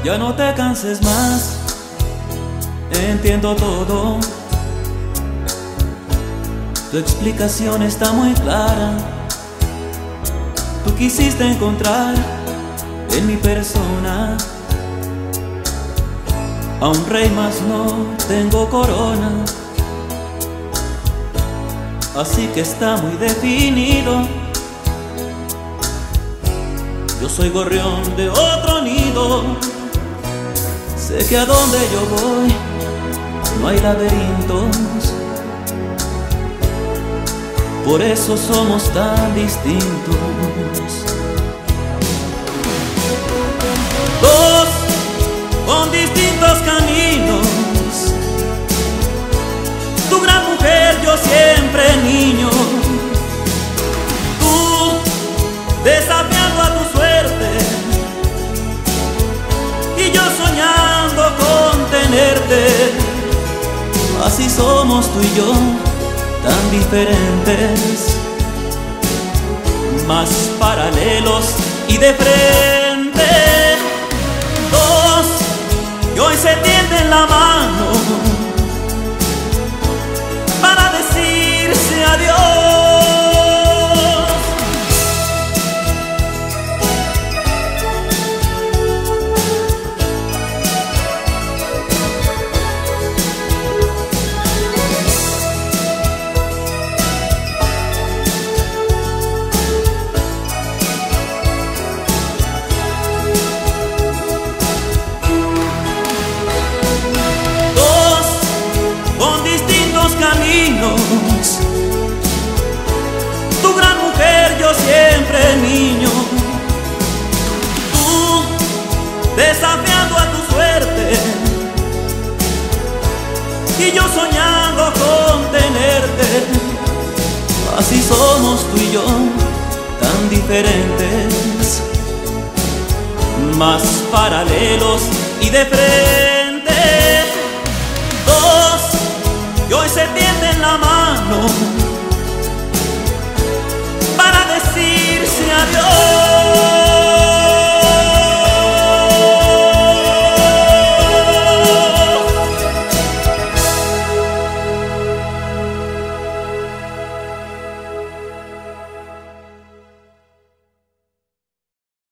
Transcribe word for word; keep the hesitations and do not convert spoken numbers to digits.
Ya no te canses más, entiendo todo. Tu explicación está muy clara. Tú quisiste encontrar en mi persona a un rey, mas no tengo corona. Así que está muy definido, yo soy gorrión de otro nido. Sé que a donde yo voy no hay laberintos, por eso somos tan distintos. Dos con distintos caminos, tu gran mujer, yo siempre niño. Tú desafiando a tu suerte y yo soñando con tenerte. Así somos tú y yo, tan diferentes, más paralelos y de frente. Dos que hoy se tienden la mano para decirse adiós. Caminos, tu gran mujer, yo siempre niño. Tú desafiando a tu suerte y yo soñando con tenerte. Así somos tú y yo, tan diferentes, más paralelos y de frente. Dos que hoy se tienden la mano